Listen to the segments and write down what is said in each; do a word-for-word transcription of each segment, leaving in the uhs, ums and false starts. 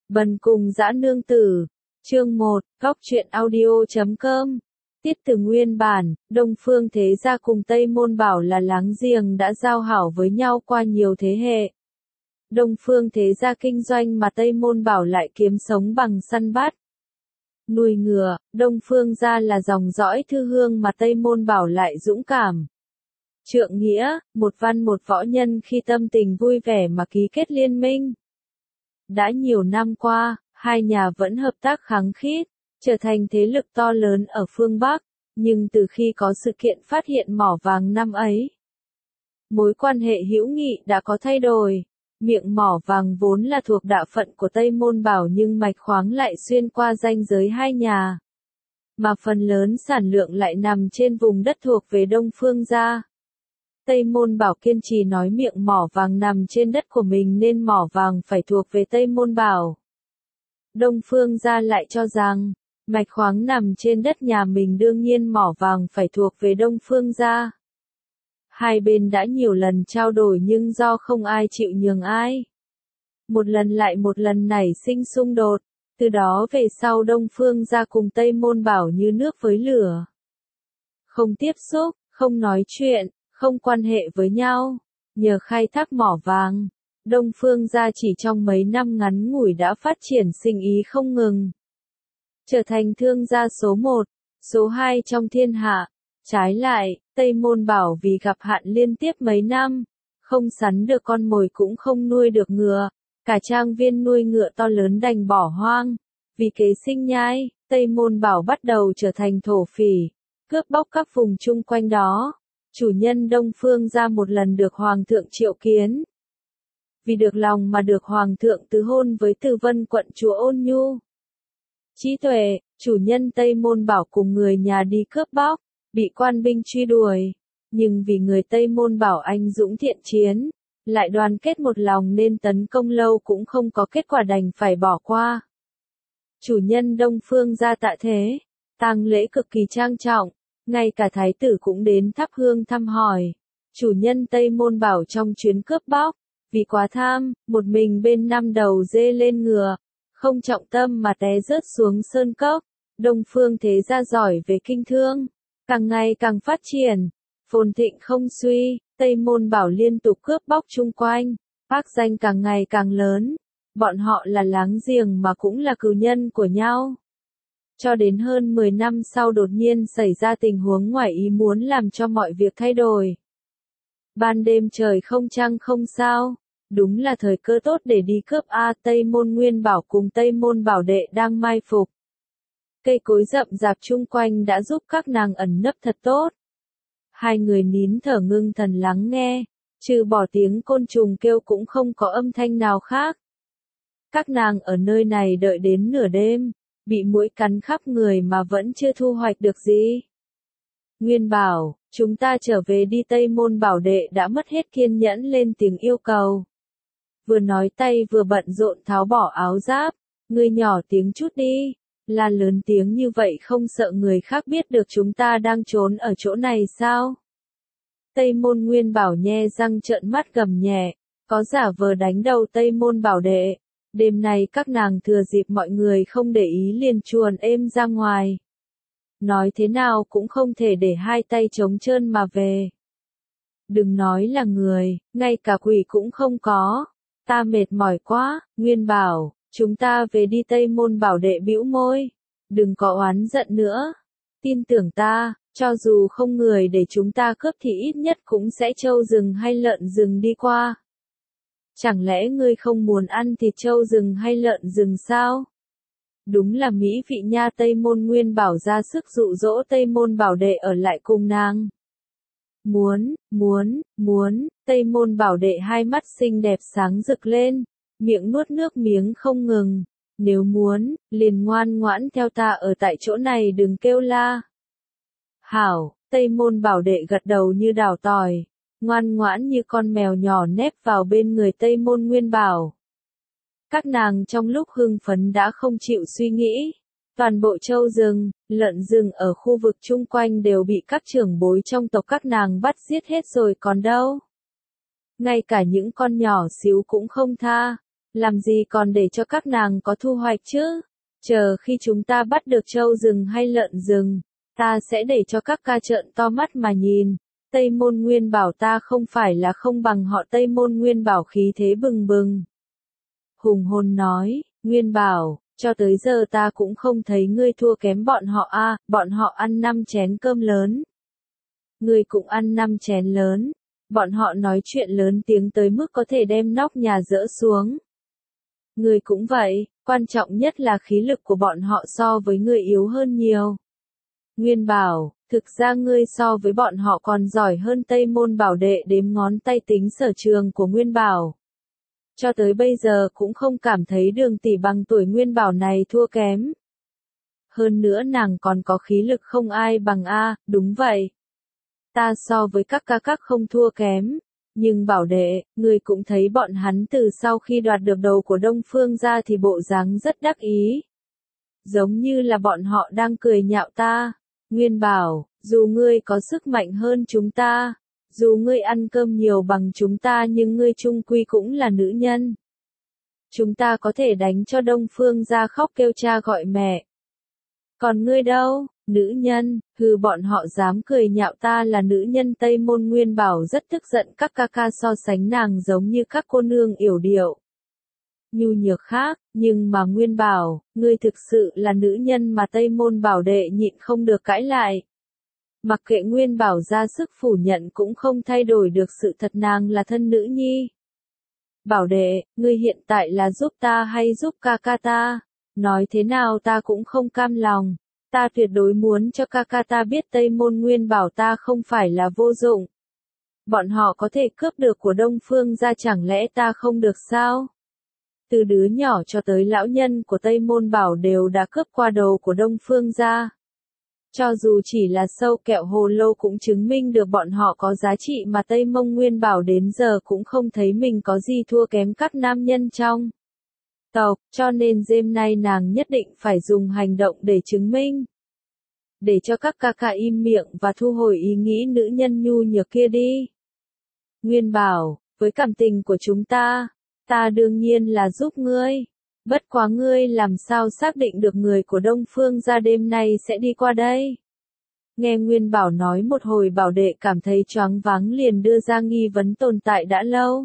Bần cùng dã nương tử. Chương một, góc truyện audio chấm com. Tiết từ nguyên bản, Đông Phương Thế Gia cùng Tây Môn Bảo là láng giềng đã giao hảo với nhau qua nhiều thế hệ. Đông Phương Thế Gia kinh doanh mà Tây Môn Bảo lại kiếm sống bằng săn bắt, nuôi ngựa. Đông Phương gia là dòng dõi thư hương mà Tây Môn Bảo lại dũng cảm, trượng nghĩa, một văn một võ nhân khi tâm tình vui vẻ mà ký kết liên minh. Đã nhiều năm qua, hai nhà vẫn hợp tác khăng khít, trở thành thế lực to lớn ở phương Bắc, nhưng từ khi có sự kiện phát hiện mỏ vàng năm ấy, mối quan hệ hữu nghị đã có thay đổi. Miệng mỏ vàng vốn là thuộc đạo phận của Tây Môn Bảo nhưng mạch khoáng lại xuyên qua ranh giới hai nhà, mà phần lớn sản lượng lại nằm trên vùng đất thuộc về Đông Phương gia. Tây Môn Bảo kiên trì nói miệng mỏ vàng nằm trên đất của mình nên mỏ vàng phải thuộc về Tây Môn Bảo. Đông Phương gia lại cho rằng, mạch khoáng nằm trên đất nhà mình đương nhiên mỏ vàng phải thuộc về Đông Phương gia. Hai bên đã nhiều lần trao đổi nhưng do không ai chịu nhường ai, một lần lại một lần nảy sinh xung đột, từ đó về sau Đông Phương gia cùng Tây Môn Bảo như nước với lửa. Không tiếp xúc, không nói chuyện, không quan hệ với nhau. Nhờ khai thác mỏ vàng, Đông Phương gia chỉ trong mấy năm ngắn ngủi đã phát triển sinh ý không ngừng, trở thành thương gia số một, số hai trong thiên hạ. Trái lại, Tây Môn Bảo vì gặp hạn liên tiếp mấy năm, không sắn được con mồi cũng không nuôi được ngựa, cả trang viên nuôi ngựa to lớn đành bỏ hoang. Vì kế sinh nhai, Tây Môn Bảo bắt đầu trở thành thổ phỉ, cướp bóc các vùng chung quanh đó. Chủ nhân Đông Phương gia một lần được Hoàng thượng triệu kiến. Vì được lòng mà được Hoàng thượng tứ hôn với Từ Vân quận chúa Ôn Nhu. Trí tuệ, chủ nhân Tây Môn Bảo cùng người nhà đi cướp bóc, bị quan binh truy đuổi, nhưng vì người Tây Môn Bảo anh dũng thiện chiến, lại đoàn kết một lòng nên tấn công lâu cũng không có kết quả đành phải bỏ qua. Chủ nhân Đông Phương gia tạ thế, tang lễ cực kỳ trang trọng, ngay cả thái tử cũng đến thắp hương thăm hỏi. Chủ nhân Tây Môn Bảo trong chuyến cướp bóc, vì quá tham, một mình bên năm đầu dê lên ngựa, không trọng tâm mà té rớt xuống sơn cốc. Đông Phương Thế Gia giỏi về kinh thương, càng ngày càng phát triển, phồn thịnh không suy. Tây Môn Bảo liên tục cướp bóc chung quanh, phác danh càng ngày càng lớn. Bọn họ là láng giềng mà cũng là cừu nhân của nhau. Cho đến hơn mười năm sau đột nhiên xảy ra tình huống ngoài ý muốn làm cho mọi việc thay đổi. Ban đêm trời không trăng không sao, đúng là thời cơ tốt để đi cướp a. Tây Môn Nguyên Bảo cùng Tây Môn Bảo đệ đang mai phục. Cây cối rậm rạp chung quanh đã giúp các nàng ẩn nấp thật tốt. Hai người nín thở ngưng thần lắng nghe, trừ bỏ tiếng côn trùng kêu cũng không có âm thanh nào khác. Các nàng ở nơi này đợi đến nửa đêm, bị muỗi cắn khắp người mà vẫn chưa thu hoạch được gì. Nguyên Bảo, chúng ta trở về đi. Tây Môn Bảo đệ đã mất hết kiên nhẫn lên tiếng yêu cầu. Vừa nói tay vừa bận rộn tháo bỏ áo giáp, ngươi nhỏ tiếng chút đi, là lớn tiếng như vậy không sợ người khác biết được chúng ta đang trốn ở chỗ này sao? Tây Môn Nguyên Bảo nhe răng trợn mắt gầm nhẹ, có giả vờ đánh đầu Tây Môn Bảo đệ. Đêm nay các nàng thừa dịp mọi người không để ý liền chuồn êm ra ngoài. Nói thế nào cũng không thể để hai tay trống trơn mà về. Đừng nói là người, ngay cả quỷ cũng không có. Ta mệt mỏi quá. Nguyên Bảo, chúng ta về đi. Tây Môn Bảo đệ bĩu môi. Đừng có oán giận nữa. Tin tưởng ta, cho dù không người để chúng ta cướp thì ít nhất cũng sẽ trâu rừng hay lợn rừng đi qua. Chẳng lẽ ngươi không muốn ăn thịt trâu rừng hay lợn rừng sao? Đúng là mỹ vị nha. Tây Môn Nguyên Bảo ra sức dụ dỗ Tây Môn Bảo đệ ở lại cùng nàng. Muốn, muốn, muốn. Tây Môn Bảo đệ hai mắt xinh đẹp sáng rực lên, miệng nuốt nước miếng không ngừng. Nếu muốn, liền ngoan ngoãn theo ta ở tại chỗ này đừng kêu la. Hảo, Tây Môn Bảo đệ gật đầu như đào tỏi, ngoan ngoãn như con mèo nhỏ nép vào bên người Tây Môn Nguyên Bảo. Các nàng trong lúc hưng phấn đã không chịu suy nghĩ. Toàn bộ trâu rừng, lợn rừng ở khu vực chung quanh đều bị các trưởng bối trong tộc các nàng bắt giết hết rồi còn đâu. Ngay cả những con nhỏ xíu cũng không tha. Làm gì còn để cho các nàng có thu hoạch chứ? Chờ khi chúng ta bắt được trâu rừng hay lợn rừng, ta sẽ để cho các ca trợn to mắt mà nhìn. Tây Môn Nguyên Bảo ta không phải là không bằng họ Tây Môn Nguyên Bảo khí thế bừng bừng. Hùng hồn nói, Nguyên Bảo, cho tới giờ ta cũng không thấy ngươi thua kém bọn họ a, bọn họ ăn năm chén cơm lớn. Ngươi cũng ăn năm chén lớn, bọn họ nói chuyện lớn tiếng tới mức có thể đem nóc nhà dỡ xuống. Ngươi cũng vậy, quan trọng nhất là khí lực của bọn họ so với ngươi yếu hơn nhiều. Nguyên Bảo, thực ra ngươi so với bọn họ còn giỏi hơn Tây Môn Bảo đệ đếm ngón tay tính sở trường của Nguyên Bảo. Cho tới bây giờ cũng không cảm thấy Đường tỷ bằng tuổi Nguyên Bảo này thua kém. Hơn nữa nàng còn có khí lực không ai bằng a, đúng vậy. Ta so với các ca các không thua kém. Nhưng Bảo đệ, ngươi cũng thấy bọn hắn từ sau khi đoạt được đầu của Đông Phương ra thì bộ dáng rất đắc ý. Giống như là bọn họ đang cười nhạo ta. Nguyên Bảo, dù ngươi có sức mạnh hơn chúng ta, dù ngươi ăn cơm nhiều bằng chúng ta nhưng ngươi chung quy cũng là nữ nhân. Chúng ta có thể đánh cho Đông Phương ra khóc kêu cha gọi mẹ. Còn ngươi đâu, nữ nhân, hừ bọn họ dám cười nhạo ta là nữ nhân. Tây Môn Nguyên Bảo rất tức giận, các ca ca so sánh nàng giống như các cô nương yểu điệu, nhu nhược khác, nhưng mà Nguyên Bảo, ngươi thực sự là nữ nhân mà Tây Môn Bảo đệ nhịn không được cãi lại. Mặc kệ Nguyên Bảo ra sức phủ nhận cũng không thay đổi được sự thật nàng là thân nữ nhi. Bảo đệ, ngươi hiện tại là giúp ta hay giúp ca ca ta? Nói thế nào ta cũng không cam lòng. Ta tuyệt đối muốn cho ca ca ta biết Tây Môn Nguyên Bảo ta không phải là vô dụng. Bọn họ có thể cướp được của Đông Phương ra, chẳng lẽ ta không được sao? Từ đứa nhỏ cho tới lão nhân của Tây Môn Bảo đều đã cướp qua đầu của Đông Phương ra. Cho dù chỉ là sâu kẹo hồ lô cũng chứng minh được bọn họ có giá trị, mà Tây Môn Nguyên Bảo đến giờ cũng không thấy mình có gì thua kém các nam nhân trong tộc, cho nên đêm nay nàng nhất định phải dùng hành động để chứng minh. Để cho các ca ca im miệng và thu hồi ý nghĩ nữ nhân nhu nhược kia đi. Nguyên Bảo, với cảm tình của chúng ta, ta đương nhiên là giúp ngươi. Bất quá ngươi làm sao xác định được người của Đông Phương ra đêm nay sẽ đi qua đây? Nghe Nguyên Bảo nói một hồi, Bảo đệ cảm thấy choáng váng, liền đưa ra nghi vấn tồn tại đã lâu.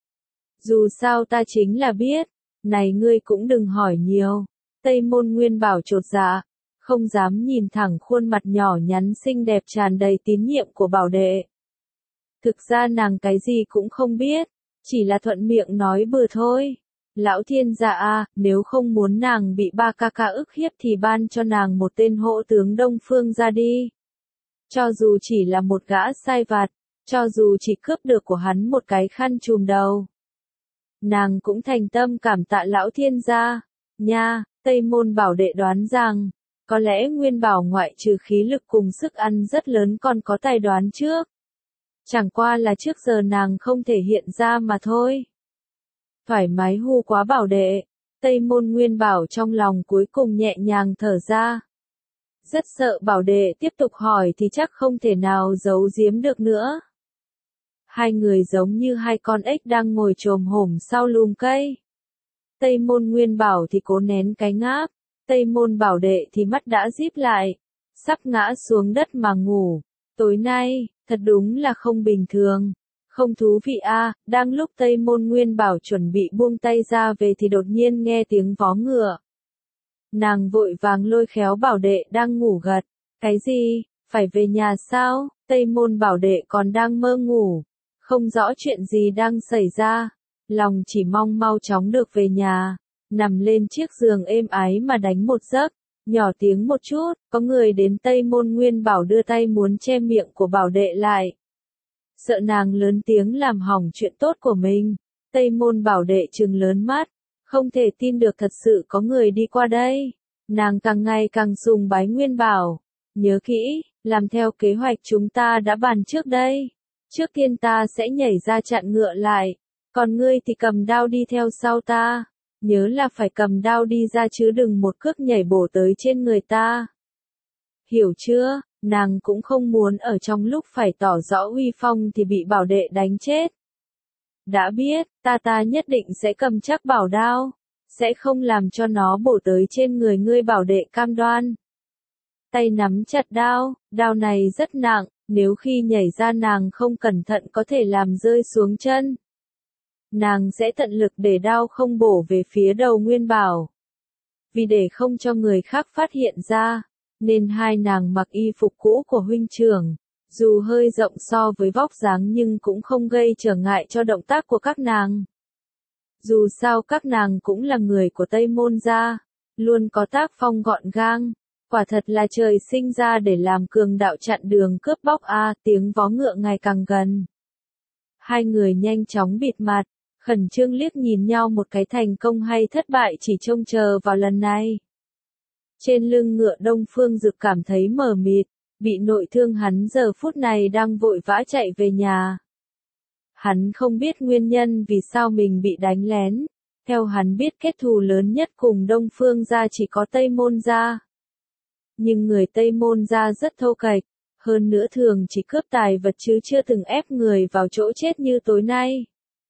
Dù sao ta chính là biết. Này ngươi cũng đừng hỏi nhiều. Tây Môn Nguyên Bảo chột dạ, không dám nhìn thẳng khuôn mặt nhỏ nhắn xinh đẹp tràn đầy tín nhiệm của Bảo đệ. Thực ra nàng cái gì cũng không biết, chỉ là thuận miệng nói bừa thôi. Lão thiên gia a, nếu không muốn nàng bị ba ca ca ức hiếp thì ban cho nàng một tên hộ tướng Đông Phương ra đi. Cho dù chỉ là một gã sai vặt, cho dù chỉ cướp được của hắn một cái khăn trùm đầu, nàng cũng thành tâm cảm tạ lão thiên gia. Nha, Tây Môn Bảo đệ đoán rằng, có lẽ Nguyên Bảo ngoại trừ khí lực cùng sức ăn rất lớn còn có tài đoán trước. Chẳng qua là trước giờ nàng không thể hiện ra mà thôi. Thoải mái hù quá Bảo đệ. Tây Môn Nguyên Bảo trong lòng cuối cùng nhẹ nhàng thở ra. Rất sợ Bảo đệ tiếp tục hỏi thì chắc không thể nào giấu giếm được nữa. Hai người giống như hai con ếch đang ngồi chồm hổm sau lùm cây. Tây Môn Nguyên Bảo thì cố nén cái ngáp, Tây Môn Bảo đệ thì mắt đã díp lại, sắp ngã xuống đất mà ngủ. Tối nay, thật đúng là không bình thường, không thú vị a. À. Đang lúc Tây Môn Nguyên Bảo chuẩn bị buông tay ra về thì đột nhiên nghe tiếng vó ngựa. Nàng vội vàng lôi khéo Bảo đệ đang ngủ gật. Cái gì, phải về nhà sao? Tây Môn Bảo đệ còn đang mơ ngủ, không rõ chuyện gì đang xảy ra, lòng chỉ mong mau chóng được về nhà, nằm lên chiếc giường êm ái mà đánh một giấc. Nhỏ tiếng một chút, có người đến. Tây Môn Nguyên Bảo đưa tay muốn che miệng của Bảo đệ lại, sợ nàng lớn tiếng làm hỏng chuyện tốt của mình. Tây Môn Bảo đệ trừng lớn mắt, không thể tin được thật sự có người đi qua đây. Nàng càng ngày càng sùng bái Nguyên Bảo. Nhớ kỹ, làm theo kế hoạch chúng ta đã bàn trước đây. Trước tiên ta sẽ nhảy ra chặn ngựa lại, còn ngươi thì cầm đao đi theo sau ta. Nhớ là phải cầm đao đi ra chứ đừng một cước nhảy bổ tới trên người ta. Hiểu chưa? Nàng cũng không muốn ở trong lúc phải tỏ rõ uy phong thì bị Bảo đệ đánh chết. Đã biết, ta ta nhất định sẽ cầm chắc bảo đao, sẽ không làm cho nó bổ tới trên người ngươi, bảo đệ cam đoan. Tay nắm chặt đao, đao này rất nặng, nếu khi nhảy ra nàng không cẩn thận có thể làm rơi xuống chân. Nàng sẽ tận lực để đao không bổ về phía đầu Nguyên Bảo. Vì để không cho người khác phát hiện ra, nên hai nàng mặc y phục cũ của huynh trưởng, dù hơi rộng so với vóc dáng nhưng cũng không gây trở ngại cho động tác của các nàng. Dù sao các nàng cũng là người của Tây Môn gia, luôn có tác phong gọn gàng, quả thật là trời sinh ra để làm cường đạo chặn đường cướp bóc a, tiếng vó ngựa ngày càng gần. Hai người nhanh chóng bịt mặt, khẩn trương liếc nhìn nhau một cái, thành công hay thất bại chỉ trông chờ vào lần này. Trên lưng ngựa Đông Phương Dực cảm thấy mờ mịt, bị nội thương hắn giờ phút này đang vội vã chạy về nhà. Hắn không biết nguyên nhân vì sao mình bị đánh lén, theo hắn biết kết thù lớn nhất cùng Đông Phương gia chỉ có Tây Môn gia. Nhưng người Tây Môn gia rất thô kệch, hơn nữa thường chỉ cướp tài vật chứ chưa từng ép người vào chỗ chết như tối nay.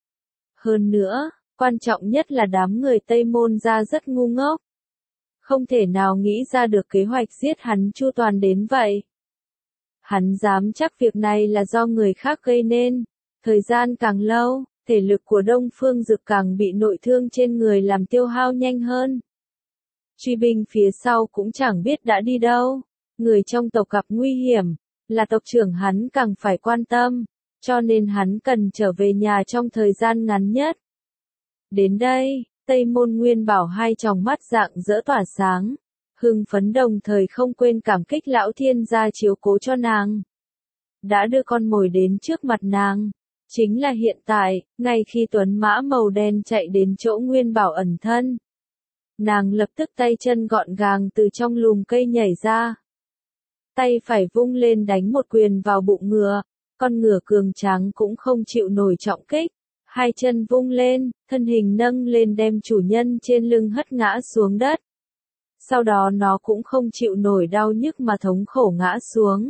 Hơn nữa, quan trọng nhất là đám người Tây Môn gia rất ngu ngốc. Không thể nào nghĩ ra được kế hoạch giết hắn chu toàn đến vậy. Hắn dám chắc việc này là do người khác gây nên. Thời gian càng lâu, thể lực của Đông Phương Dực càng bị nội thương trên người làm tiêu hao nhanh hơn. Truy binh phía sau cũng chẳng biết đã đi đâu. Người trong tộc gặp nguy hiểm, là tộc trưởng hắn càng phải quan tâm, cho nên hắn cần trở về nhà trong thời gian ngắn nhất. Đến đây, Tây Môn Nguyên Bảo hai tròng mắt rạng rỡ tỏa sáng, hưng phấn đồng thời không quên cảm kích lão thiên gia chiếu cố cho nàng. Đã đưa con mồi đến trước mặt nàng. Chính là hiện tại, ngay khi tuấn mã màu đen chạy đến chỗ Nguyên Bảo ẩn thân. Nàng lập tức tay chân gọn gàng từ trong lùm cây nhảy ra. Tay phải vung lên đánh một quyền vào bụng ngựa, con ngựa cường tráng cũng không chịu nổi trọng kích. Hai chân vung lên, thân hình nâng lên đem chủ nhân trên lưng hất ngã xuống đất. Sau đó nó cũng không chịu nổi đau nhức mà thống khổ ngã xuống.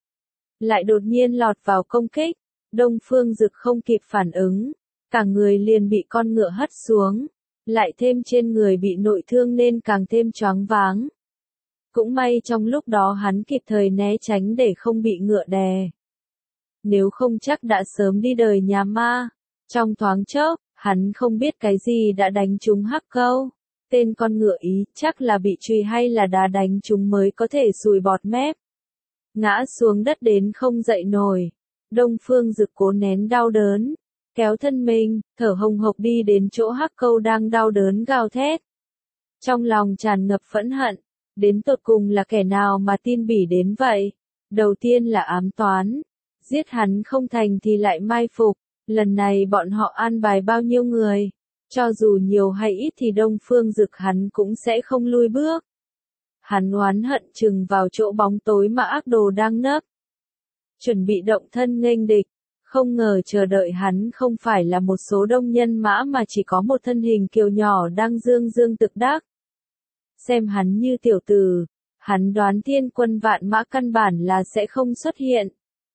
Lại đột nhiên lọt vào công kích. Đông Phương Dực không kịp phản ứng, cả người liền bị con ngựa hất xuống, lại thêm trên người bị nội thương nên càng thêm choáng váng. Cũng may trong lúc đó hắn kịp thời né tránh để không bị ngựa đè. Nếu không chắc đã sớm đi đời nhà ma. Trong thoáng chốc, hắn không biết cái gì đã đánh trúng hắc câu. Tên con ngựa ý chắc là bị truy hay là đá đánh trúng mới có thể sùi bọt mép. Ngã xuống đất đến không dậy nổi. Đông Phương Dực cố nén đau đớn, kéo thân mình, thở hồng hộc đi đến chỗ hắc câu đang đau đớn gào thét. Trong lòng tràn ngập phẫn hận, đến tột cùng là kẻ nào mà tin bỉ đến vậy? Đầu tiên là ám toán, giết hắn không thành thì lại mai phục, lần này bọn họ an bài bao nhiêu người, cho dù nhiều hay ít thì Đông Phương Dực hắn cũng sẽ không lui bước. Hắn oán hận chừng vào chỗ bóng tối mà ác đồ đang nấp. Chuẩn bị động thân nghênh địch, không ngờ chờ đợi hắn không phải là một số đông nhân mã mà chỉ có một thân hình kiều nhỏ đang dương dương tự đắc. Xem hắn như tiểu tử, hắn đoán thiên quân vạn mã căn bản là sẽ không xuất hiện.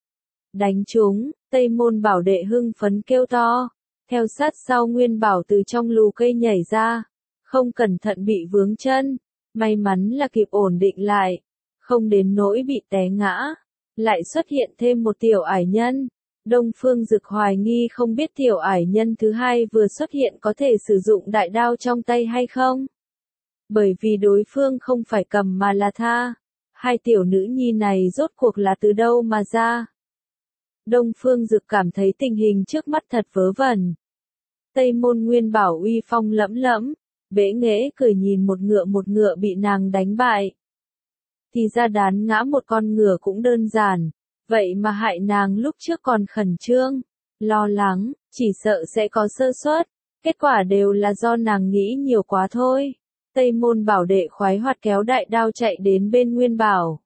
Đánh chúng, Tây Môn Bảo đệ hưng phấn kêu to, theo sát sau Nguyên Bảo từ trong lù cây nhảy ra, không cẩn thận bị vướng chân, may mắn là kịp ổn định lại, không đến nỗi bị té ngã. Lại xuất hiện thêm một tiểu ải nhân. Đông Phương Dực hoài nghi không biết tiểu ải nhân thứ hai vừa xuất hiện có thể sử dụng đại đao trong tay hay không. Bởi vì đối phương không phải cầm mà là tha. Hai tiểu nữ nhi này rốt cuộc là từ đâu mà ra. Đông Phương Dực cảm thấy tình hình trước mắt thật vớ vẩn. Tây Môn Nguyên Bảo uy phong lẫm lẫm, bẽ nghễ cười nhìn một ngựa một ngựa bị nàng đánh bại. Thì ra đán ngã một con ngựa cũng đơn giản, vậy mà hại nàng lúc trước còn khẩn trương, lo lắng, chỉ sợ sẽ có sơ suất, kết quả đều là do nàng nghĩ nhiều quá thôi. Tây Môn Bảo đệ khoái hoạt kéo đại đao chạy đến bên Nguyên Bảo.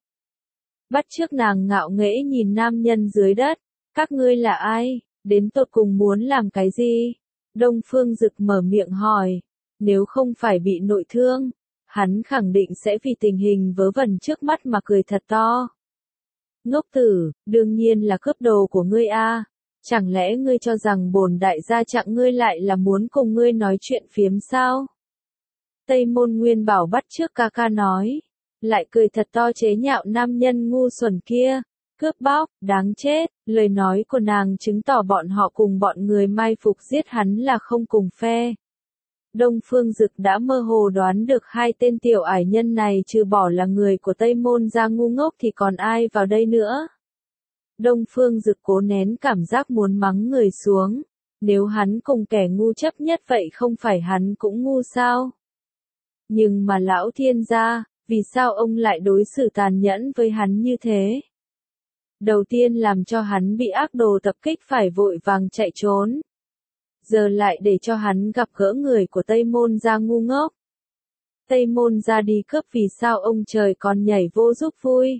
Bắt trước nàng ngạo nghễ nhìn nam nhân dưới đất, các ngươi là ai, đến tột cùng muốn làm cái gì? Đông Phương Dực mở miệng hỏi, nếu không phải bị nội thương, hắn khẳng định sẽ vì tình hình vớ vẩn trước mắt mà cười thật to. Ngốc tử, đương nhiên là cướp đồ của ngươi a. Chẳng lẽ ngươi cho rằng bổn đại gia chặng ngươi lại là muốn cùng ngươi nói chuyện phiếm sao? Tây Môn Nguyên Bảo bắt trước ca ca nói, lại cười thật to chế nhạo nam nhân ngu xuẩn kia, cướp bóc, đáng chết, lời nói của nàng chứng tỏ bọn họ cùng bọn người mai phục giết hắn là không cùng phe. Đông Phương Dực đã mơ hồ đoán được hai tên tiểu ải nhân này trừ bỏ là người của Tây Môn gia ngu ngốc thì còn ai vào đây nữa. Đông Phương Dực cố nén cảm giác muốn mắng người xuống, nếu hắn cùng kẻ ngu chấp nhất vậy không phải hắn cũng ngu sao? Nhưng mà lão thiên gia, vì sao ông lại đối xử tàn nhẫn với hắn như thế? Đầu tiên làm cho hắn bị ác đồ tập kích phải vội vàng chạy trốn. Giờ lại để cho hắn gặp gỡ người của Tây Môn gia ngu ngốc. Tây Môn gia đi cướp vì sao ông trời còn nhảy vô giúp vui.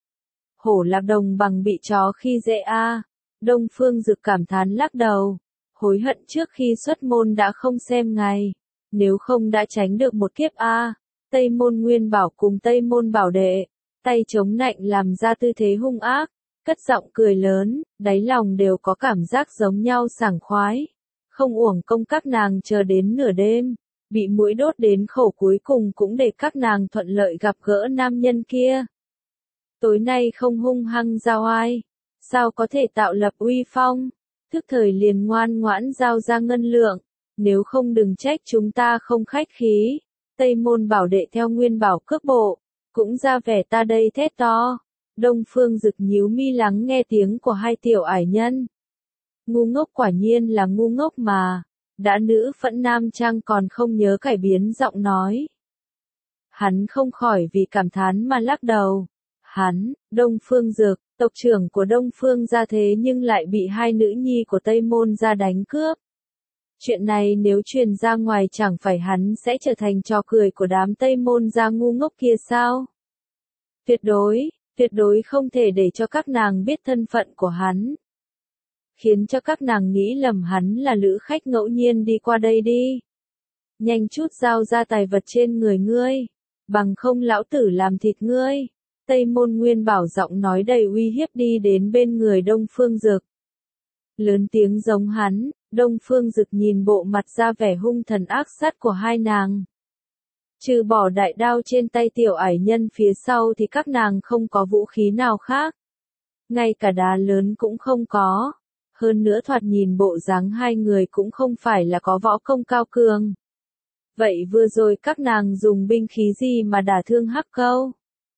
Hổ lạc đồng bằng bị chó khi dễ a. Đông Phương Dực cảm thán lắc đầu, hối hận trước khi xuất môn đã không xem ngày, nếu không đã tránh được một kiếp a. Tây Môn Nguyên Bảo cùng Tây Môn Bảo Đệ, tay chống nạnh làm ra tư thế hung ác, cất giọng cười lớn, đáy lòng đều có cảm giác giống nhau sảng khoái. Không uổng công các nàng chờ đến nửa đêm, bị muỗi đốt đến khẩu cuối cùng cũng để các nàng thuận lợi gặp gỡ nam nhân kia. Tối nay không hung hăng giao ai, sao có thể tạo lập uy phong, thức thời liền ngoan ngoãn giao ra ngân lượng, nếu không đừng trách chúng ta không khách khí. Tây Môn Bảo Đệ theo Nguyên Bảo cước bộ, cũng ra vẻ ta đây thét to. Đông Phương Dực nhíu mi lắng nghe tiếng của hai tiểu ải nhân. Ngu ngốc quả nhiên là ngu ngốc mà, đã nữ phẫn nam trang còn không nhớ cải biến giọng nói. Hắn không khỏi vì cảm thán mà lắc đầu. Hắn, Đông Phương Dực, tộc trưởng của Đông Phương gia thế nhưng lại bị hai nữ nhi của Tây Môn gia đánh cướp. Chuyện này nếu truyền ra ngoài chẳng phải hắn sẽ trở thành trò cười của đám Tây Môn gia ngu ngốc kia sao? Tuyệt đối, tuyệt đối không thể để cho các nàng biết thân phận của hắn. Khiến cho các nàng nghĩ lầm hắn là lữ khách ngẫu nhiên đi qua đây đi. Nhanh chút giao ra tài vật trên người ngươi, bằng không lão tử làm thịt ngươi. Tây Môn Nguyên Bảo giọng nói đầy uy hiếp đi đến bên người Đông Phương Dực. Lớn tiếng giống hắn, Đông Phương Dực nhìn bộ mặt ra vẻ hung thần ác sát của hai nàng. Trừ bỏ đại đao trên tay tiểu ải nhân phía sau thì các nàng không có vũ khí nào khác. Ngay cả đá lớn cũng không có. Hơn nữa thoạt nhìn bộ dáng hai người cũng không phải là có võ công cao cường. Vậy vừa rồi các nàng dùng binh khí gì mà đả thương Hắc Câu?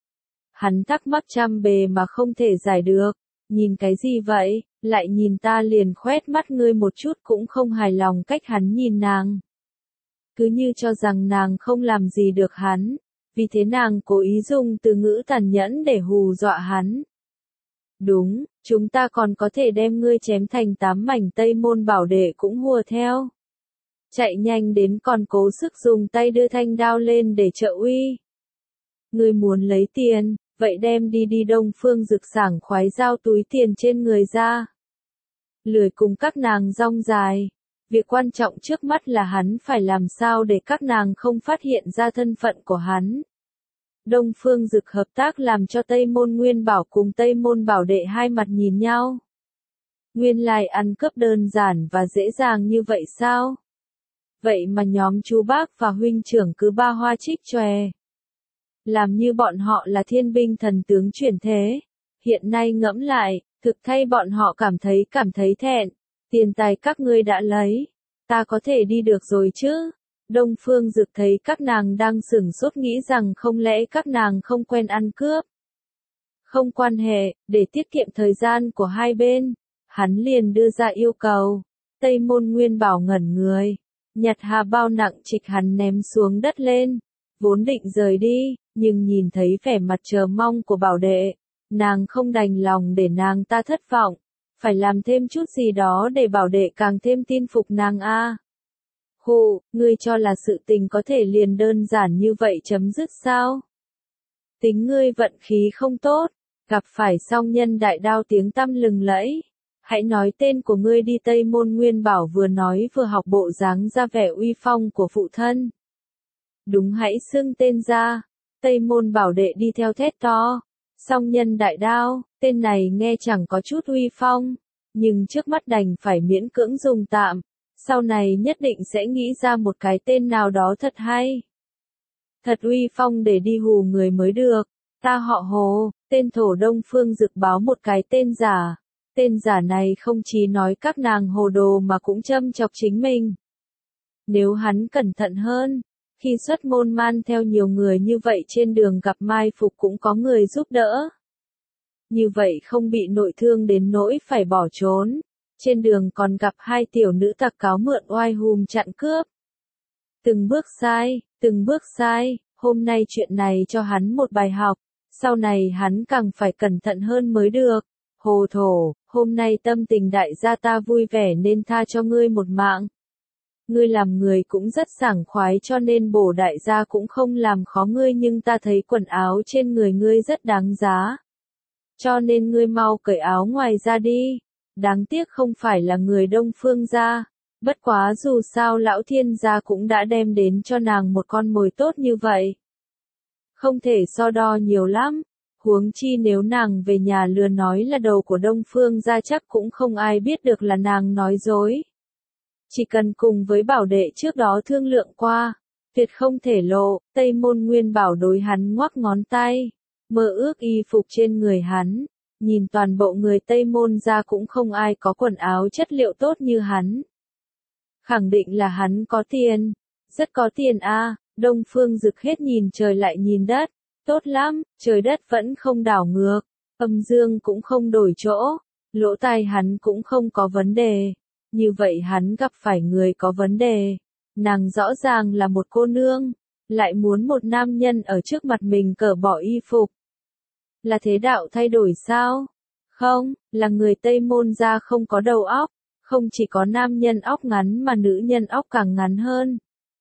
Hắn thắc mắc trăm bề mà không thể giải được. Nhìn cái gì vậy, lại nhìn ta liền khoét mắt ngươi một chút cũng không hài lòng cách hắn nhìn nàng. Cứ như cho rằng nàng không làm gì được hắn, vì thế nàng cố ý dùng từ ngữ tàn nhẫn để hù dọa hắn. Đúng, chúng ta còn có thể đem ngươi chém thành tám mảnh. Tây Môn Bảo Đệ cũng hùa theo. Chạy nhanh đến còn cố sức dùng tay đưa thanh đao lên để trợ uy. Ngươi muốn lấy tiền, vậy đem đi đi. Đông Phương Dực sảng khoái giao túi tiền trên người ra. Lười cùng các nàng rong dài. Việc quan trọng trước mắt là hắn phải làm sao để các nàng không phát hiện ra thân phận của hắn. Đông Phương Dực hợp tác làm cho Tây Môn Nguyên Bảo cùng Tây Môn Bảo Đệ hai mặt nhìn nhau. Nguyên lai ăn cướp đơn giản và dễ dàng như vậy sao? Vậy mà nhóm chú bác và huynh trưởng cứ ba hoa trích chòe. Làm như bọn họ là thiên binh thần tướng chuyển thế. Hiện nay ngẫm lại, thực thay bọn họ cảm thấy cảm thấy thẹn. Tiền tài các ngươi đã lấy, ta có thể đi được rồi chứ? Đông Phương Dực thấy các nàng đang sửng sốt nghĩ rằng không lẽ các nàng không quen ăn cướp. Không quan hệ, để tiết kiệm thời gian của hai bên, hắn liền đưa ra yêu cầu. Tây Môn Nguyên Bảo ngẩn người, nhặt hà bao nặng trịch hắn ném xuống đất lên, vốn định rời đi, nhưng nhìn thấy vẻ mặt chờ mong của Bảo Đệ, nàng không đành lòng để nàng ta thất vọng, phải làm thêm chút gì đó để Bảo Đệ càng thêm tin phục nàng a. À. Hù, ngươi cho là sự tình có thể liền đơn giản như vậy chấm dứt sao? Tính ngươi vận khí không tốt, gặp phải song nhân đại đao tiếng tăm lừng lẫy. Hãy nói tên của ngươi đi. Tây Môn Nguyên Bảo vừa nói vừa học bộ dáng ra vẻ uy phong của phụ thân. Đúng, hãy xưng tên ra. Tây Môn Bảo Đệ đi theo thét to. Song nhân đại đao, tên này nghe chẳng có chút uy phong. nhưng trước mắt đành phải miễn cưỡng dùng tạm, sau này nhất định sẽ nghĩ ra một cái tên nào đó thật hay. Thật uy phong để đi hù người mới được. Ta họ Hồ, tên Thổ Đông Phương Dực báo một cái tên giả. Tên giả này không chỉ nói các nàng hồ đồ mà cũng châm chọc chính mình. Nếu hắn cẩn thận hơn, khi xuất môn man theo nhiều người như vậy trên đường gặp mai phục cũng có người giúp đỡ. Như vậy không bị nội thương đến nỗi phải bỏ trốn. Trên đường còn gặp hai tiểu nữ tặc cáo mượn oai hùm chặn cướp. Từng bước sai, từng bước sai, hôm nay chuyện này cho hắn một bài học, sau này hắn càng phải cẩn thận hơn mới được. Hồ Thổ, hôm nay tâm tình đại gia ta vui vẻ nên tha cho ngươi một mạng. Ngươi làm người cũng rất sảng khoái cho nên bổ đại gia cũng không làm khó ngươi, nhưng ta thấy quần áo trên người ngươi rất đáng giá. Cho nên ngươi mau cởi áo ngoài ra đi. Đáng tiếc không phải là người Đông Phương gia. Bất quá dù sao lão thiên gia cũng đã đem đến cho nàng một con mồi tốt như vậy. Không thể so đo nhiều lắm. Huống chi nếu nàng về nhà lừa nói là đầu của Đông Phương gia chắc cũng không ai biết được là nàng nói dối. Chỉ cần cùng với bảo đệ trước đó thương lượng qua, tuyệt không thể lộ. Tây Môn Nguyên Bảo đối hắn ngoắc ngón tay, mơ ước y phục trên người hắn. Nhìn toàn bộ người Tây Môn gia cũng không ai có quần áo chất liệu tốt như hắn. Khẳng định là hắn có tiền, rất có tiền a. À. Đông Phương Dực hết nhìn trời lại nhìn đất, tốt lắm, trời đất vẫn không đảo ngược, âm dương cũng không đổi chỗ, lỗ tai hắn cũng không có vấn đề. Như vậy hắn gặp phải người có vấn đề, nàng rõ ràng là một cô nương, lại muốn một nam nhân ở trước mặt mình cởi bỏ y phục. Là thế đạo thay đổi sao? Không, là người Tây Môn gia không có đầu óc, không chỉ có nam nhân óc ngắn mà nữ nhân óc càng ngắn hơn.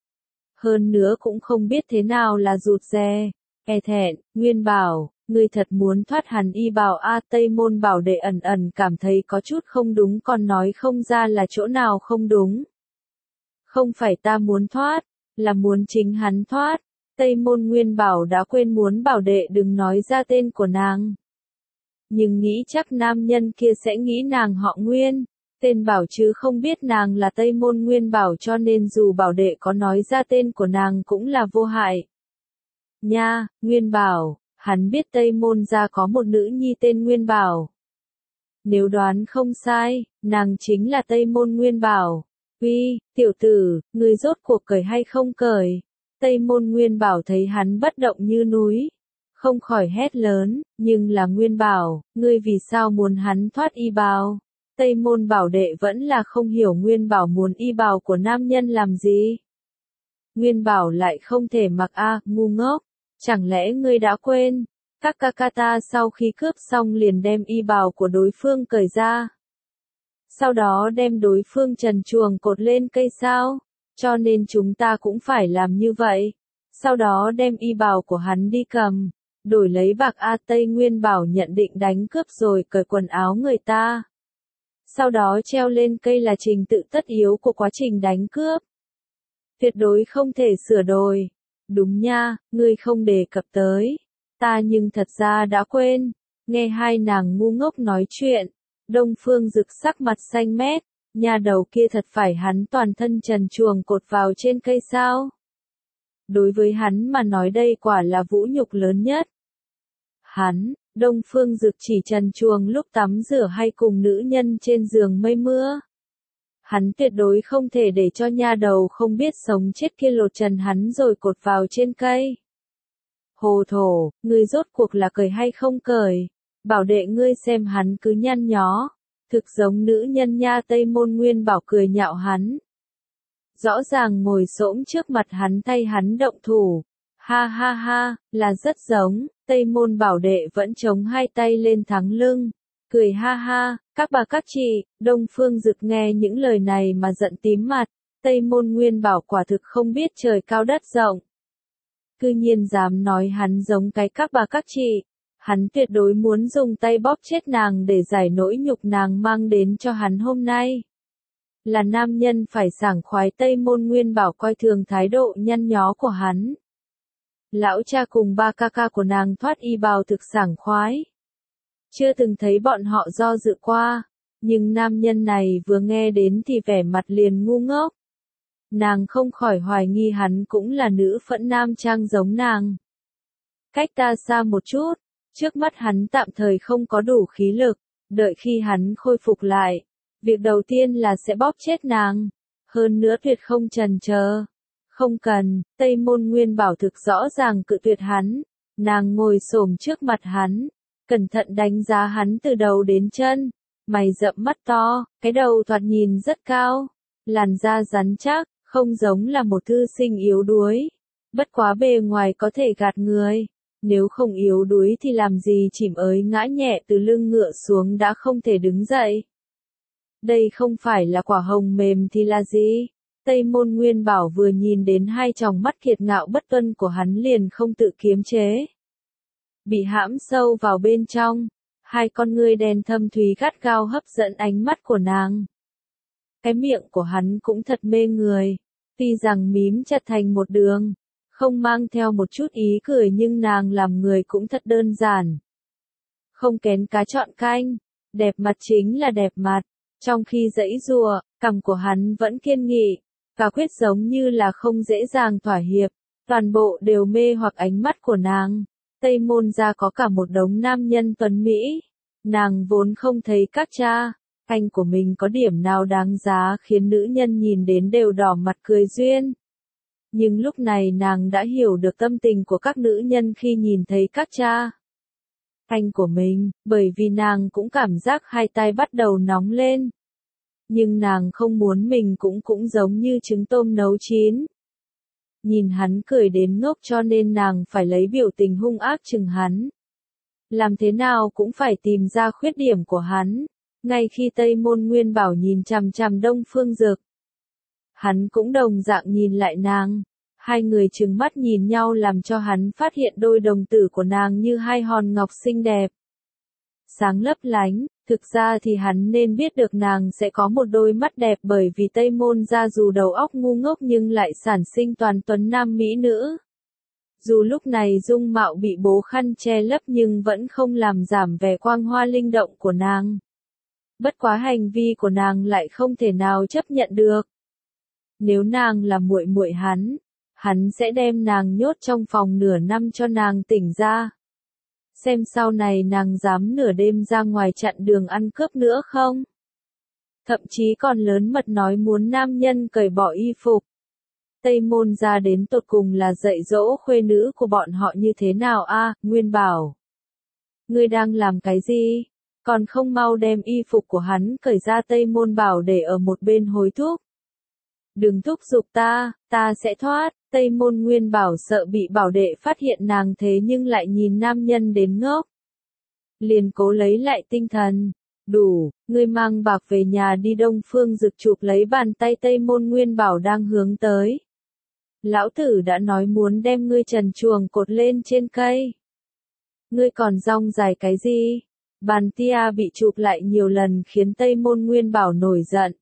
Hơn nữa cũng không biết thế nào là rụt rè, e thẹn. Nguyên Bảo, ngươi thật muốn thoát hẳn y bào a. Tây Môn Bảo đệ ẩn ẩn cảm thấy có chút không đúng, còn nói không ra là chỗ nào không đúng. Không phải ta muốn thoát, là muốn chính hắn thoát. Tây Môn Nguyên Bảo đã quên muốn bảo đệ đừng nói ra tên của nàng. Nhưng nghĩ chắc nam nhân kia sẽ nghĩ nàng họ Nguyên, tên Bảo chứ không biết nàng là Tây Môn Nguyên Bảo, cho nên dù bảo đệ có nói ra tên của nàng cũng là vô hại. Nha, Nguyên Bảo, hắn biết Tây Môn gia có một nữ nhi tên Nguyên Bảo. Nếu đoán không sai, nàng chính là Tây Môn Nguyên Bảo. Uy, tiểu tử, ngươi rốt cuộc cởi hay không cởi? Tây Môn Nguyên Bảo thấy hắn bất động như núi, không khỏi hét lớn, nhưng là Nguyên Bảo, ngươi vì sao muốn hắn thoát y bào? Tây Môn Bảo đệ vẫn là không hiểu Nguyên Bảo muốn y bào của nam nhân làm gì. Nguyên Bảo lại không thể mặc a, à, ngu ngốc, chẳng lẽ ngươi đã quên, các ca ca ta sau khi cướp xong liền đem y bào của đối phương cởi ra. Sau đó đem đối phương trần truồng cột lên cây sao? Cho nên chúng ta cũng phải làm như vậy. Sau đó đem y bào của hắn đi cầm, đổi lấy bạc a. Tây Nguyên Bảo nhận định đánh cướp rồi cởi quần áo người ta. Sau đó treo lên cây là trình tự tất yếu của quá trình đánh cướp. Tuyệt đối không thể sửa đổi. Đúng nha, ngươi không đề cập tới. Ta nhưng thật ra đã quên. Nghe hai nàng ngu ngốc nói chuyện, Đông Phương Dực sắc mặt xanh mét. Nhà đầu kia thật phải hắn toàn thân trần truồng cột vào trên cây sao? Đối với hắn mà nói đây quả là vũ nhục lớn nhất. Hắn, Đông Phương Dực chỉ trần truồng lúc tắm rửa hay cùng nữ nhân trên giường mây mưa. Hắn tuyệt đối không thể để cho nha đầu không biết sống chết kia lột trần hắn rồi cột vào trên cây. Hồ Thổ, ngươi rốt cuộc là cởi hay không cởi? Bảo đệ ngươi xem hắn cứ nhăn nhó. Thực giống nữ nhân nha. Tây Môn Nguyên Bảo cười nhạo hắn. Rõ ràng ngồi xổm trước mặt hắn thay hắn động thủ. Ha ha ha, là rất giống. Tây Môn Bảo đệ vẫn chống hai tay lên thắng lưng. Cười ha ha, các bà các chị. Đông Phương Dực nghe những lời này mà giận tím mặt. Tây Môn Nguyên Bảo quả thực không biết trời cao đất rộng. Cư nhiên dám nói hắn giống cái các bà các chị. Hắn tuyệt đối muốn dùng tay bóp chết nàng để giải nỗi nhục nàng mang đến cho hắn hôm nay. Là nam nhân phải sảng khoái. Tây Môn Nguyên Bảo coi thường thái độ nhăn nhó của hắn. Lão cha cùng ba ca ca của nàng thoát y bào thực sảng khoái. Chưa từng thấy bọn họ do dự qua. Nhưng nam nhân này vừa nghe đến thì vẻ mặt liền ngu ngốc. Nàng không khỏi hoài nghi hắn cũng là nữ phẫn nam trang giống nàng. Cách ta xa một chút, trước mắt hắn tạm thời không có đủ khí lực, đợi khi hắn khôi phục lại. Việc đầu tiên là sẽ bóp chết nàng. Hơn nữa tuyệt không chần chờ. Không cần, Tây Môn Nguyên Bảo thực rõ ràng cự tuyệt hắn. Nàng ngồi xổm trước mặt hắn, cẩn thận đánh giá hắn từ đầu đến chân. Mày rậm mắt to, cái đầu thoạt nhìn rất cao. Làn da rắn chắc, không giống là một thư sinh yếu đuối. Bất quá bề ngoài có thể gạt người. Nếu không yếu đuối thì làm gì chìm ới ngã nhẹ từ lưng ngựa xuống đã không thể đứng dậy. Đây không phải là quả hồng mềm thì là gì? Tây Môn Nguyên Bảo vừa nhìn đến hai tròng mắt kiệt ngạo bất tuân của hắn liền không tự kiềm chế. Bị hãm sâu vào bên trong, hai con ngươi đen thâm thúy gắt gao hấp dẫn ánh mắt của nàng. Cái miệng của hắn cũng thật mê người, tuy rằng mím chặt thành một đường, không mang theo một chút ý cười nhưng nàng làm người cũng thật đơn giản. Không kén cá chọn canh, đẹp mặt chính là đẹp mặt. Trong khi giãy giụa, cằm của hắn vẫn kiên nghị, cả quyết giống như là không dễ dàng thỏa hiệp, toàn bộ đều mê hoặc ánh mắt của nàng. Tây Môn gia có cả một đống nam nhân tuấn Mỹ, nàng vốn không thấy các cha, anh của mình có điểm nào đáng giá khiến nữ nhân nhìn đến đều đỏ mặt cười duyên. Nhưng lúc này nàng đã hiểu được tâm tình của các nữ nhân khi nhìn thấy các cha. Anh của mình, bởi vì nàng cũng cảm giác hai tay bắt đầu nóng lên. Nhưng nàng không muốn mình cũng cũng giống như trứng tôm nấu chín. Nhìn hắn cười đến ngốc cho nên nàng phải lấy biểu tình hung ác chừng hắn. Làm thế nào cũng phải tìm ra khuyết điểm của hắn. Ngay khi Tây Môn Nguyên Bảo nhìn chằm chằm Đông Phương Dực, hắn cũng đồng dạng nhìn lại nàng. Hai người trừng mắt nhìn nhau làm cho hắn phát hiện đôi đồng tử của nàng như hai hòn ngọc xinh đẹp. Sáng lấp lánh, thực ra thì hắn nên biết được nàng sẽ có một đôi mắt đẹp bởi vì Tây Môn gia dù đầu óc ngu ngốc nhưng lại sản sinh toàn tuấn nam mỹ nữ. Dù lúc này dung mạo bị bố khăn che lấp nhưng vẫn không làm giảm vẻ quang hoa linh động của nàng. Bất quá hành vi của nàng lại không thể nào chấp nhận được. Nếu nàng là muội muội hắn, hắn sẽ đem nàng nhốt trong phòng nửa năm cho nàng tỉnh ra. Xem sau này nàng dám nửa đêm ra ngoài chặn đường ăn cướp nữa không? Thậm chí còn lớn mật nói muốn nam nhân cởi bỏ y phục. Tây Môn gia đến tột cùng là dạy dỗ khuê nữ của bọn họ như thế nào a? À, Nguyên Bảo. Ngươi đang làm cái gì? Còn không mau đem y phục của hắn cởi ra. Tây Môn Bảo để ở một bên hối thúc. Đừng thúc giục ta, ta sẽ thoát. Tây Môn Nguyên Bảo sợ bị bảo đệ phát hiện nàng thế nhưng lại nhìn nam nhân đến ngốc. Liền cố lấy lại tinh thần. Đủ, ngươi mang bạc về nhà đi. Đông Phương Dực chụp lấy bàn tay Tây Môn Nguyên Bảo đang hướng tới. Lão tử đã nói muốn đem ngươi trần truồng cột lên trên cây. Ngươi còn rong dài cái gì? Bàn tia bị chụp lại nhiều lần khiến Tây Môn Nguyên Bảo nổi giận.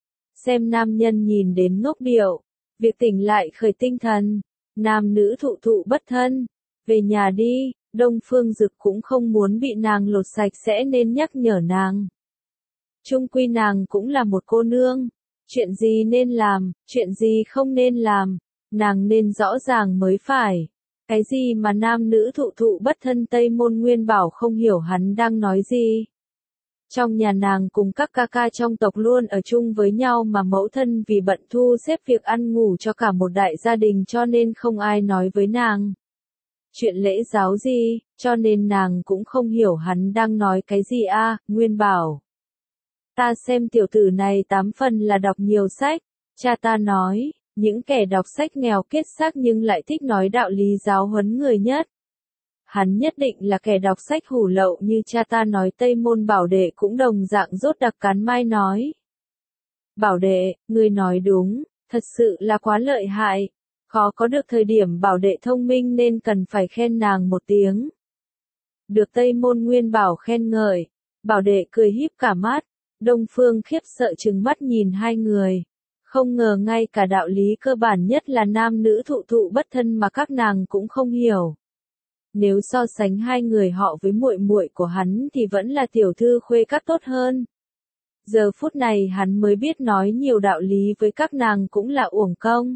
Xem nam nhân nhìn đến ngốc điệu. Việc tỉnh lại khởi tinh thần. Nam nữ thụ thụ bất thân. Về nhà đi. Đông Phương Dực cũng không muốn bị nàng lột sạch sẽ nên nhắc nhở nàng. Chung quy nàng cũng là một cô nương. Chuyện gì nên làm, chuyện gì không nên làm. Nàng nên rõ ràng mới phải. Cái gì mà nam nữ thụ thụ bất thân? Tây Môn Nguyên Bảo không hiểu hắn đang nói gì. Trong nhà nàng cùng các ca ca trong tộc luôn ở chung với nhau mà mẫu thân vì bận thu xếp việc ăn ngủ cho cả một đại gia đình cho nên không ai nói với nàng. Chuyện lễ giáo gì, cho nên nàng cũng không hiểu hắn đang nói cái gì a. À, Nguyên Bảo. Ta xem tiểu tử này tám phần là đọc nhiều sách, cha ta nói, những kẻ đọc sách nghèo kết xác nhưng lại thích nói đạo lý giáo huấn người nhất. Hắn nhất định là kẻ đọc sách hủ lậu như cha ta nói. Tây Môn Bảo đệ cũng đồng dạng rốt đặc cán mai nói. Bảo đệ, ngươi nói đúng, thật sự là quá lợi hại. Khó có được thời điểm bảo đệ thông minh nên cần phải khen nàng một tiếng. Được Tây Môn Nguyên Bảo khen ngợi, bảo đệ cười híp cả mắt. Đông Phương khiếp sợ trừng mắt nhìn hai người. Không ngờ ngay cả đạo lý cơ bản nhất là nam nữ thụ thụ bất thân mà các nàng cũng không hiểu. Nếu so sánh hai người họ với muội muội của hắn thì vẫn là tiểu thư khuê các tốt hơn. Giờ phút này hắn mới biết nói nhiều đạo lý với các nàng cũng là uổng công.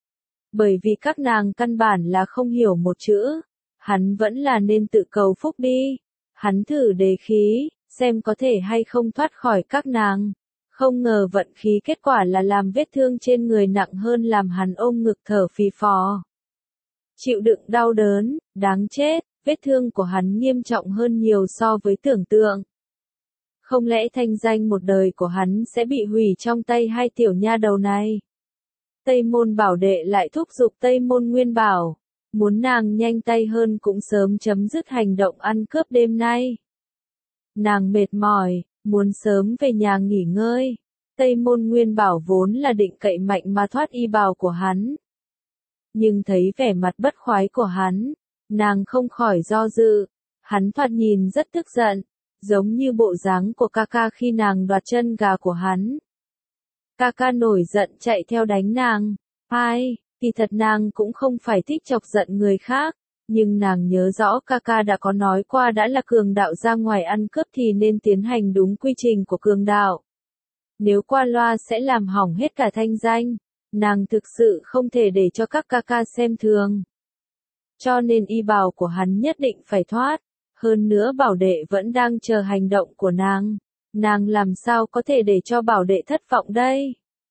Bởi vì các nàng căn bản là không hiểu một chữ, hắn vẫn là nên tự cầu phúc đi. Hắn thử đề khí, xem có thể hay không thoát khỏi các nàng. Không ngờ vận khí kết quả là làm vết thương trên người nặng hơn, làm hắn ôm ngực thở phì phò. Chịu đựng đau đớn, đáng chết, vết thương của hắn nghiêm trọng hơn nhiều so với tưởng tượng. Không lẽ thanh danh một đời của hắn sẽ bị hủy trong tay hai tiểu nha đầu này? Tây Môn Bảo Đệ lại thúc giục Tây Môn Nguyên Bảo, muốn nàng nhanh tay hơn cũng sớm chấm dứt hành động ăn cướp đêm nay. Nàng mệt mỏi, muốn sớm về nhà nghỉ ngơi. Tây Môn Nguyên Bảo vốn là định cậy mạnh mà thoát y bào của hắn. Nhưng thấy vẻ mặt bất khoái của hắn, nàng không khỏi do dự. Hắn thoạt nhìn rất tức giận, giống như bộ dáng của ca ca khi nàng đoạt chân gà của hắn. Ca ca nổi giận chạy theo đánh nàng. Ai, kỳ thật nàng cũng không phải thích chọc giận người khác, nhưng nàng nhớ rõ ca ca đã có nói qua đã là cường đạo ra ngoài ăn cướp thì nên tiến hành đúng quy trình của cường đạo. Nếu qua loa sẽ làm hỏng hết cả thanh danh, nàng thực sự không thể để cho các ca ca xem thường. Cho nên y bào của hắn nhất định phải thoát, hơn nữa Bảo Đệ vẫn đang chờ hành động của nàng. Nàng làm sao có thể để cho Bảo Đệ thất vọng đây?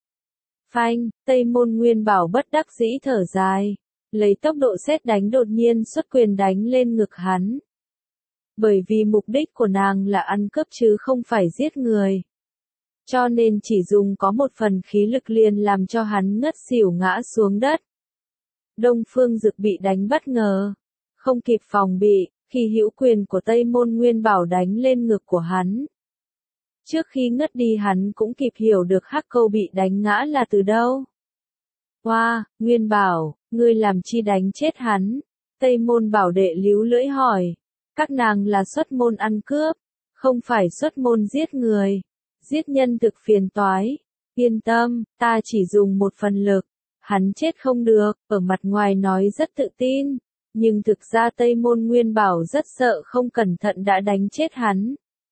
Phanh, Tây Môn Nguyên Bảo bất đắc dĩ thở dài, lấy tốc độ sét đánh đột nhiên xuất quyền đánh lên ngực hắn. Bởi vì mục đích của nàng là ăn cướp chứ không phải giết người. Cho nên chỉ dùng có một phần khí lực liền làm cho hắn ngất xỉu ngã xuống đất. Đông Phương Dực bị đánh bất ngờ, không kịp phòng bị, khi hữu quyền của Tây Môn Nguyên Bảo đánh lên ngực của hắn. Trước khi ngất đi hắn cũng kịp hiểu được Hắc Câu bị đánh ngã là từ đâu. Hoa, wow, Nguyên Bảo, ngươi làm chi đánh chết hắn? Tây Môn Bảo Đệ líu lưỡi hỏi. Các nàng là xuất môn ăn cướp, không phải xuất môn giết người. Giết nhân thực phiền toái. Yên tâm, ta chỉ dùng một phần lực. Hắn chết không được, ở mặt ngoài nói rất tự tin. Nhưng thực ra Tây Môn Nguyên Bảo rất sợ không cẩn thận đã đánh chết hắn.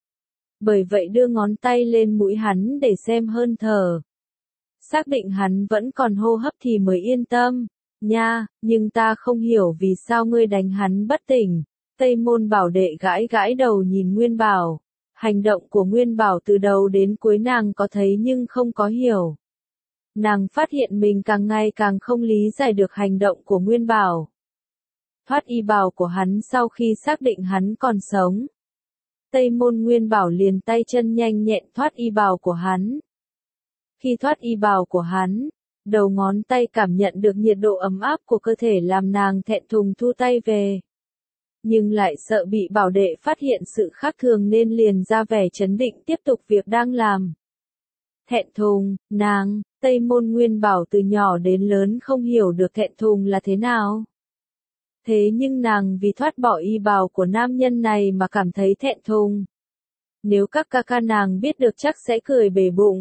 Bởi vậy đưa ngón tay lên mũi hắn để xem hơi thở. Xác định hắn vẫn còn hô hấp thì mới yên tâm. Nha, nhưng ta không hiểu vì sao ngươi đánh hắn bất tỉnh. Tây Môn Bảo Đệ gãi gãi đầu nhìn Nguyên Bảo. Hành động của Nguyên Bảo từ đầu đến cuối nàng có thấy nhưng không có hiểu. Nàng phát hiện mình càng ngày càng không lý giải được hành động của Nguyên Bảo. Thoát y bào của hắn sau khi xác định hắn còn sống. Tây Môn Nguyên Bảo liền tay chân nhanh nhẹn thoát y bào của hắn. Khi thoát y bào của hắn, đầu ngón tay cảm nhận được nhiệt độ ấm áp của cơ thể làm nàng thẹn thùng thu tay về. Nhưng lại sợ bị Bảo Đệ phát hiện sự khác thường nên liền ra vẻ trấn định tiếp tục việc đang làm. Thẹn thùng, nàng, Tây Môn Nguyên Bảo từ nhỏ đến lớn không hiểu được thẹn thùng là thế nào. Thế nhưng nàng vì thoát bỏ y bào của nam nhân này mà cảm thấy thẹn thùng. Nếu các ca ca nàng biết được chắc sẽ cười bể bụng.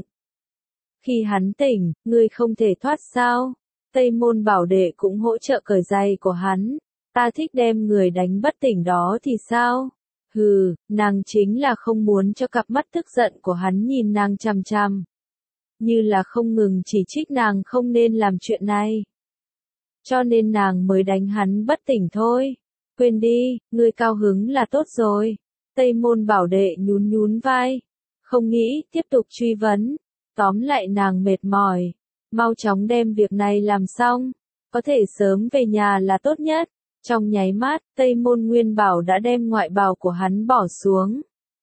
Khi hắn tỉnh, ngươi không thể thoát sao? Tây Môn Bảo Đệ cũng hỗ trợ cởi giày của hắn. Ta thích đem người đánh bất tỉnh đó thì sao? Hừ, nàng chính là không muốn cho cặp mắt tức giận của hắn nhìn nàng chằm chằm. Như là không ngừng chỉ trích nàng không nên làm chuyện này. Cho nên nàng mới đánh hắn bất tỉnh thôi. Quên đi, ngươi cao hứng là tốt rồi. Tây Môn Bảo Đệ nhún nhún vai. Không nghĩ, tiếp tục truy vấn. Tóm lại nàng mệt mỏi. Mau chóng đem việc này làm xong. Có thể sớm về nhà là tốt nhất. Trong nháy mắt, Tây Môn Nguyên Bảo đã đem ngoại bào của hắn bỏ xuống.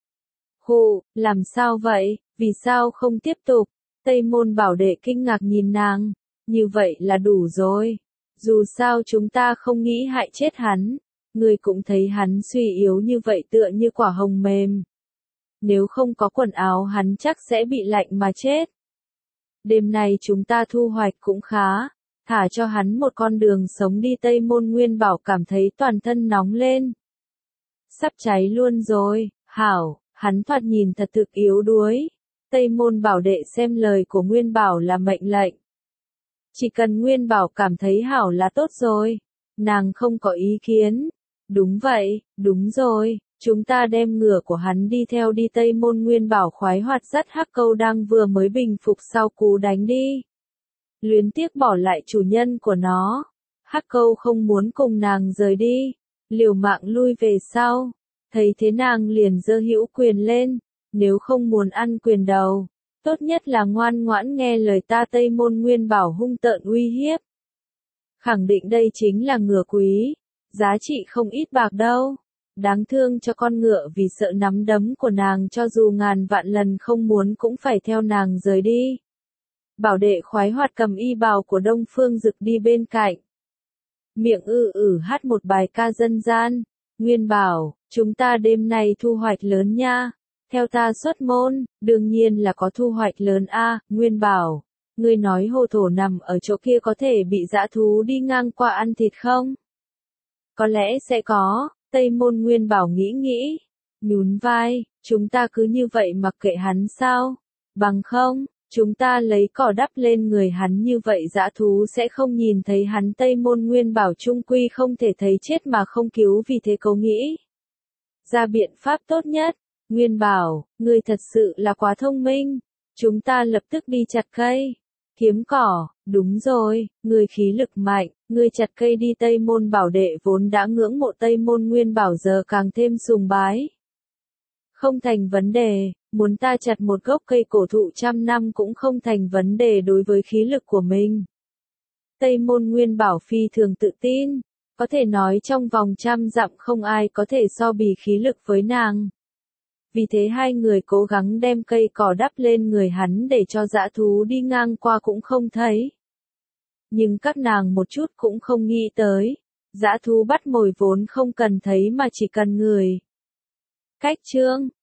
Hù, làm sao vậy, vì sao không tiếp tục? Tây Môn Bảo Đệ kinh ngạc nhìn nàng. Như vậy là đủ rồi. Dù sao chúng ta không nghĩ hại chết hắn. Ngươi cũng thấy hắn suy yếu như vậy tựa như quả hồng mềm. Nếu không có quần áo hắn chắc sẽ bị lạnh mà chết. Đêm nay chúng ta thu hoạch cũng khá. Thả cho hắn một con đường sống đi. Tây Môn Nguyên Bảo cảm thấy toàn thân nóng lên. Sắp cháy luôn rồi, hảo, hắn thoạt nhìn thật thực yếu đuối. Tây Môn Bảo Đệ xem lời của Nguyên Bảo là mệnh lệnh. Chỉ cần Nguyên Bảo cảm thấy hảo là tốt rồi. Nàng không có ý kiến. Đúng vậy, đúng rồi, Chúng ta đem ngựa của hắn đi theo đi Tây Môn Nguyên Bảo khoái hoạt dắt Hắc Câu đang vừa mới bình phục sau cú đánh đi. Luyến tiếc bỏ lại chủ nhân của nó. Hắc Câu không muốn cùng nàng rời đi, liều mạng lui về sau. Thấy thế nàng liền giơ hữu quyền lên, nếu không muốn ăn quyền đầu, tốt nhất là ngoan ngoãn nghe lời ta. Tây Môn Nguyên Bảo hung tợn uy hiếp. Khẳng định đây chính là ngựa quý, giá trị không ít bạc đâu. Đáng thương cho con ngựa vì sợ nắm đấm của nàng cho dù ngàn vạn lần không muốn cũng phải theo nàng rời đi. Bảo đệ khoái hoạt cầm y bào của Đông Phương Dực đi bên cạnh. Miệng ư ử hát một bài ca dân gian. Nguyên Bảo, chúng ta đêm nay thu hoạch lớn nha. Theo ta xuất môn, đương nhiên là có thu hoạch lớn a. Nguyên Bảo, ngươi nói hồ thổ nằm ở chỗ kia có thể bị dã thú đi ngang qua ăn thịt không? Có lẽ sẽ có. Tây Môn Nguyên Bảo nghĩ nghĩ, nhún vai, chúng ta cứ như vậy mặc kệ hắn sao? Bằng không, chúng ta lấy cỏ đắp lên người hắn như vậy dã thú sẽ không nhìn thấy hắn. Tây Môn Nguyên Bảo chung quy không thể thấy chết mà không cứu, vì thế cố nghĩ ra biện pháp tốt nhất. Nguyên Bảo, ngươi thật sự là quá thông minh. Chúng ta lập tức đi chặt cây, kiếm cỏ. Đúng rồi, ngươi khí lực mạnh, ngươi chặt cây đi. Tây Môn Bảo đệ vốn đã ngưỡng mộ Tây Môn Nguyên Bảo giờ càng thêm sùng bái. Không thành vấn đề, muốn ta chặt một gốc cây cổ thụ trăm năm cũng không thành vấn đề đối với khí lực của mình. Tây Môn Nguyên Bảo phi thường tự tin, có thể nói trong vòng trăm dặm không ai có thể so bì khí lực với nàng. Vì thế hai người cố gắng đem cây cỏ đắp lên người hắn để cho dã thú đi ngang qua cũng không thấy. Nhưng các nàng một chút cũng không nghĩ tới, dã thú bắt mồi vốn không cần thấy mà chỉ cần người. Cách chương